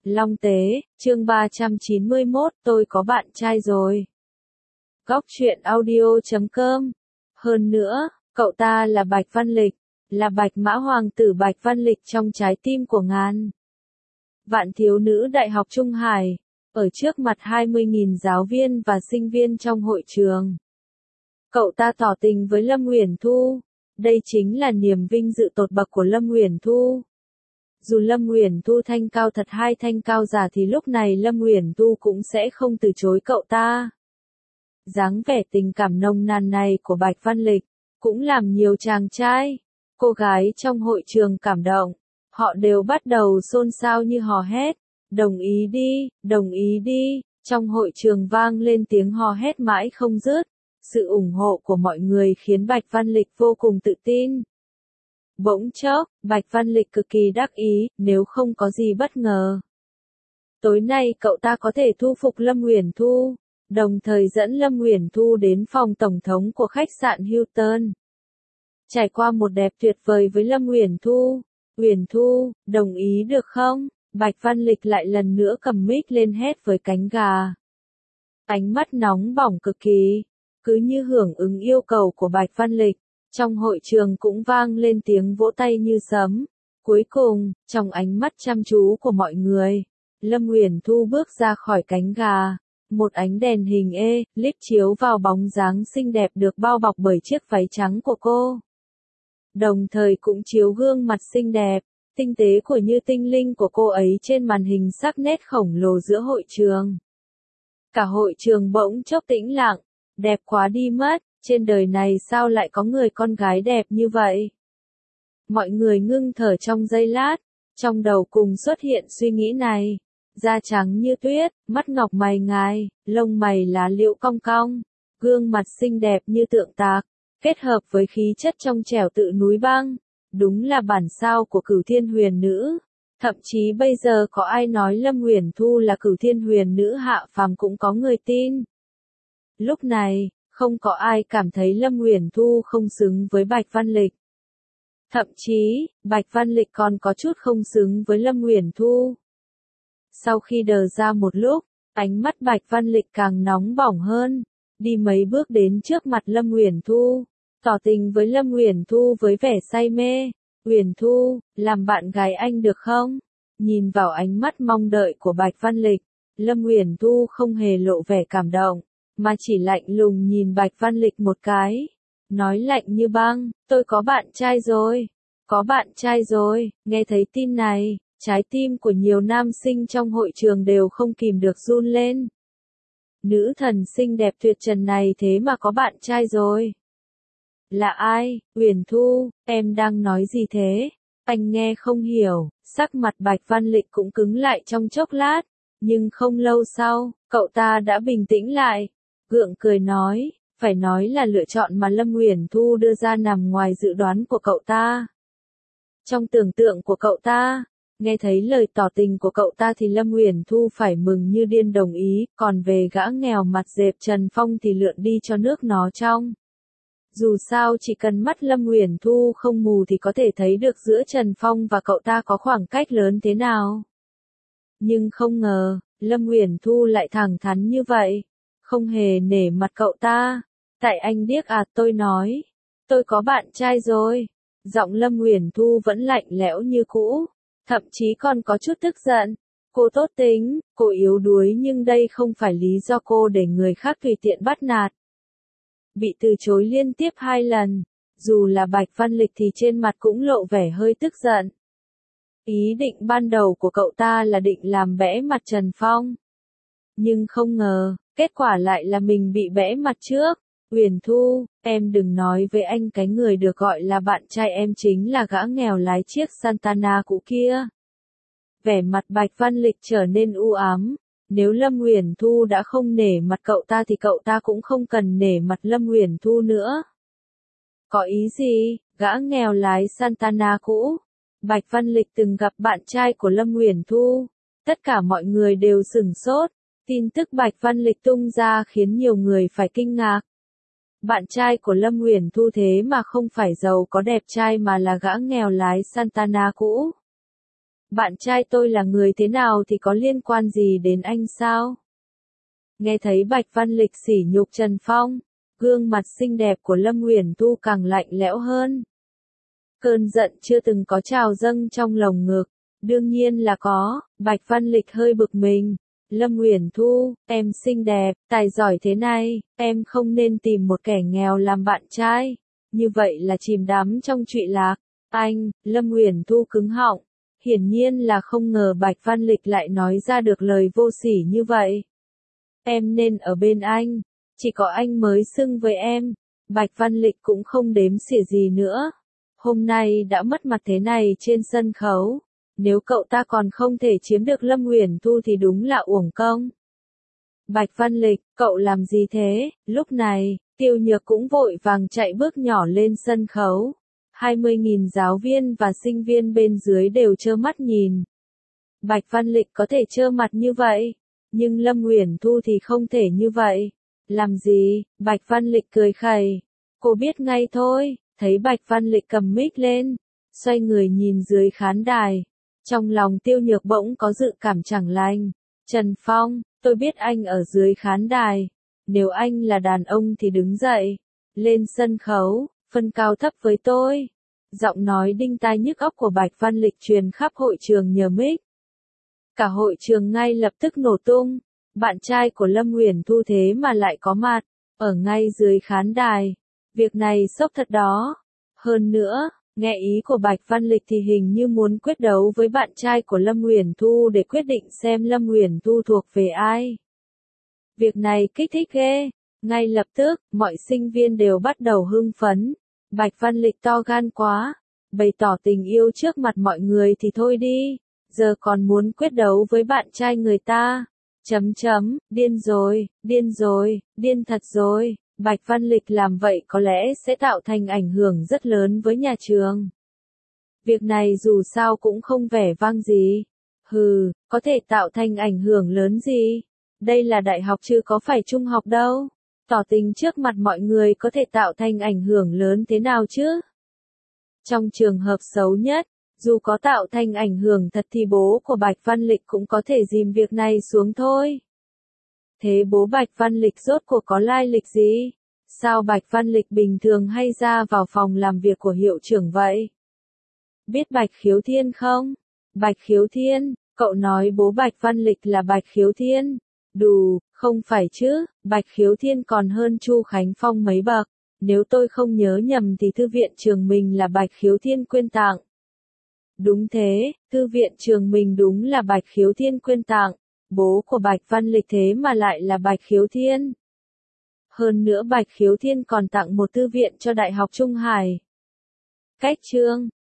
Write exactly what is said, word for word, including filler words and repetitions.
Long Tế, chương ba trăm chín mươi mốt, tôi có bạn trai rồi. Góc truyện audio chấm com. Hơn nữa, cậu ta là Bạch Văn Lịch, là Bạch Mã Hoàng tử Bạch Văn Lịch trong trái tim của ngàn vạn thiếu nữ Đại học Trung Hải, ở trước mặt hai mươi nghìn giáo viên và sinh viên trong hội trường. Cậu ta tỏ tình với Lâm Uyển Thu, đây chính là niềm vinh dự tột bậc của Lâm Uyển Thu. Dù Lâm Uyển Thu thanh cao thật hay thanh cao giả thì lúc này Lâm Uyển Thu cũng sẽ không từ chối cậu ta. Dáng vẻ tình cảm nồng nàn này của Bạch Văn Lịch cũng làm nhiều chàng trai, cô gái trong hội trường cảm động. Họ đều bắt đầu xôn xao như hò hét, đồng ý đi, đồng ý đi. Trong hội trường vang lên tiếng hò hét mãi không dứt. Sự ủng hộ của mọi người khiến Bạch Văn Lịch vô cùng tự tin. Bỗng chốc, Bạch Văn Lịch cực kỳ đắc ý, nếu không có gì bất ngờ. Tối nay cậu ta có thể thu phục Lâm Uyển Thu, đồng thời dẫn Lâm Uyển Thu đến phòng tổng thống của khách sạn Hilton. Trải qua một đẹp tuyệt vời với Lâm Uyển Thu. Uyển Thu, đồng ý được không? Bạch Văn Lịch lại lần nữa cầm mic lên hét với cánh gà. Ánh mắt nóng bỏng cực kỳ, cứ như hưởng ứng yêu cầu của Bạch Văn Lịch. Trong hội trường cũng vang lên tiếng vỗ tay như sấm. Cuối cùng, trong ánh mắt chăm chú của mọi người, Lâm Uyển Thu bước ra khỏi cánh gà. Một ánh đèn hình E, lít chiếu vào bóng dáng xinh đẹp được bao bọc bởi chiếc váy trắng của cô. Đồng thời cũng chiếu gương mặt xinh đẹp, tinh tế của như tinh linh của cô ấy trên màn hình sắc nét khổng lồ giữa hội trường. Cả hội trường bỗng chốc tĩnh lặng, đẹp quá đi mất. Trên đời này sao lại có người con gái đẹp như vậy? Mọi người ngưng thở trong giây lát, trong đầu cùng xuất hiện suy nghĩ này. Da trắng như tuyết, mắt ngọc mày ngài, lông mày lá liễu cong cong, gương mặt xinh đẹp như tượng tạc, kết hợp với khí chất trong trẻo tự núi băng. Đúng là bản sao của Cửu Thiên Huyền Nữ. Thậm chí bây giờ có ai nói Lâm Uyển Thu là Cửu Thiên Huyền Nữ hạ phàm cũng có người tin. Lúc này, không có ai cảm thấy Lâm Uyển Thu không xứng với Bạch Văn Lịch. Thậm chí, Bạch Văn Lịch còn có chút không xứng với Lâm Uyển Thu. Sau khi đờ ra một lúc, ánh mắt Bạch Văn Lịch càng nóng bỏng hơn, đi mấy bước đến trước mặt Lâm Uyển Thu, tỏ tình với Lâm Uyển Thu với vẻ say mê. Uyển Thu, làm bạn gái anh được không? Nhìn vào ánh mắt mong đợi của Bạch Văn Lịch, Lâm Uyển Thu không hề lộ vẻ cảm động, mà chỉ lạnh lùng nhìn Bạch Văn Lịch một cái, nói lạnh như băng, tôi có bạn trai rồi, có bạn trai rồi. Nghe thấy tin này, trái tim của nhiều nam sinh trong hội trường đều không kìm được run lên. Nữ thần xinh đẹp tuyệt trần này thế mà có bạn trai rồi. Là ai? Uyển Thu, em đang nói gì thế? Anh nghe không hiểu. Sắc mặt Bạch Văn Lịch cũng cứng lại trong chốc lát, nhưng không lâu sau, cậu ta đã bình tĩnh lại. Gượng cười nói, phải nói là lựa chọn mà Lâm Uyển Thu đưa ra nằm ngoài dự đoán của cậu ta. Trong tưởng tượng của cậu ta, nghe thấy lời tỏ tình của cậu ta thì Lâm Uyển Thu phải mừng như điên đồng ý, còn về gã nghèo mặt dẹp Trần Phong thì lượn đi cho nước nó trong. Dù sao chỉ cần mắt Lâm Uyển Thu không mù thì có thể thấy được giữa Trần Phong và cậu ta có khoảng cách lớn thế nào. Nhưng không ngờ, Lâm Uyển Thu lại thẳng thắn như vậy. Không hề nể mặt cậu ta. Tại anh điếc à, tôi nói. Tôi có bạn trai rồi. Giọng Lâm Uyển Thu vẫn lạnh lẽo như cũ. Thậm chí còn có chút tức giận. Cô tốt tính, cô yếu đuối nhưng đây không phải lý do cô để người khác tùy tiện bắt nạt. Bị từ chối liên tiếp hai lần. Dù là Bạch Văn Lịch thì trên mặt cũng lộ vẻ hơi tức giận. Ý định ban đầu của cậu ta là định làm bẽ mặt Trần Phong. Nhưng không ngờ, kết quả lại là mình bị bẽ mặt trước. Uyển Thu, em đừng nói với anh cái người được gọi là bạn trai em chính là gã nghèo lái chiếc Santana cũ kia. Vẻ mặt Bạch Văn Lịch trở nên u ám. Nếu Lâm Uyển Thu đã không nể mặt cậu ta thì cậu ta cũng không cần nể mặt Lâm Uyển Thu nữa. Có ý gì? Gã nghèo lái Santana cũ. Bạch Văn Lịch từng gặp bạn trai của Lâm Uyển Thu. Tất cả mọi người đều sửng sốt. Tin tức Bạch Văn Lịch tung ra khiến nhiều người phải kinh ngạc. Bạn trai của Lâm Uyển Thu thế mà không phải giàu có đẹp trai mà là gã nghèo lái Santana cũ. Bạn trai tôi là người thế nào thì có liên quan gì đến anh sao? Nghe thấy Bạch Văn Lịch sỉ nhục Trần Phong, gương mặt xinh đẹp của Lâm Uyển Thu càng lạnh lẽo hơn. Cơn giận chưa từng có trào dâng trong lồng ngực, đương nhiên là có. Bạch Văn Lịch hơi bực mình. Lâm Uyển Thu, em xinh đẹp, tài giỏi thế này, em không nên tìm một kẻ nghèo làm bạn trai, như vậy là chìm đắm trong trụy lạc. Anh, Lâm Uyển Thu cứng họng, hiển nhiên là không ngờ Bạch Văn Lịch lại nói ra được lời vô sỉ như vậy. Em nên ở bên anh, chỉ có anh mới xứng với em. Bạch Văn Lịch cũng không đếm xỉa gì nữa. Hôm nay đã mất mặt thế này trên sân khấu, nếu cậu ta còn không thể chiếm được Lâm Uyển Thu thì đúng là uổng công. Bạch Văn Lịch, cậu làm gì thế? Lúc này, Tiêu Nhược cũng vội vàng chạy bước nhỏ lên sân khấu. hai mươi nghìn giáo viên và sinh viên bên dưới đều trơ mắt nhìn. Bạch Văn Lịch có thể trơ mặt như vậy, nhưng Lâm Uyển Thu thì không thể như vậy. Làm gì? Bạch Văn Lịch cười khẩy. Cô biết ngay thôi. Thấy Bạch Văn Lịch cầm mic lên, xoay người nhìn dưới khán đài. Trong lòng Tiêu Nhược bỗng có dự cảm chẳng lành. Trần Phong, tôi biết anh ở dưới khán đài. Nếu anh là đàn ông thì đứng dậy, lên sân khấu, phân cao thấp với tôi. Giọng nói đinh tai nhức óc của Bạch Văn Lịch truyền khắp hội trường nhờ mic. Cả hội trường ngay lập tức nổ tung. Bạn trai của Lâm Uyển Thu thế mà lại có mặt, ở ngay dưới khán đài. Việc này sốc thật đó. Hơn nữa, nghe ý của Bạch Văn Lịch thì hình như muốn quyết đấu với bạn trai của Lâm Uyển Thu để quyết định xem Lâm Uyển Thu thuộc về ai. Việc này kích thích ghê. Ngay lập tức, mọi sinh viên đều bắt đầu hưng phấn. Bạch Văn Lịch to gan quá. Bày tỏ tình yêu trước mặt mọi người thì thôi đi. Giờ còn muốn quyết đấu với bạn trai người ta. Chấm chấm, điên rồi, điên rồi, điên thật rồi. Bạch Văn Lịch làm vậy có lẽ sẽ tạo thành ảnh hưởng rất lớn với nhà trường. Việc này dù sao cũng không vẻ vang gì. Hừ, có thể tạo thành ảnh hưởng lớn gì? Đây là đại học chứ có phải trung học đâu. Tỏ tình trước mặt mọi người có thể tạo thành ảnh hưởng lớn thế nào chứ? Trong trường hợp xấu nhất, dù có tạo thành ảnh hưởng thật thì bố của Bạch Văn Lịch cũng có thể dìm việc này xuống thôi. Thế bố Bạch Văn Lịch rốt cuộc có lai lịch gì? Sao Bạch Văn Lịch bình thường hay ra vào phòng làm việc của hiệu trưởng vậy? Biết Bạch Khiếu Thiên không? Bạch Khiếu Thiên, cậu nói bố Bạch Văn Lịch là Bạch Khiếu Thiên. Đù, không phải chứ, Bạch Khiếu Thiên còn hơn Chu Khánh Phong mấy bậc. Nếu tôi không nhớ nhầm thì thư viện trường mình là Bạch Khiếu Thiên quyên tặng. Đúng thế, thư viện trường mình đúng là Bạch Khiếu Thiên quyên tặng. Bố của Bạch Văn Lịch thế mà lại là Bạch Khiếu Thiên. Hơn nữa Bạch Khiếu Thiên còn tặng một thư viện cho Đại học Trung Hải. Cách chương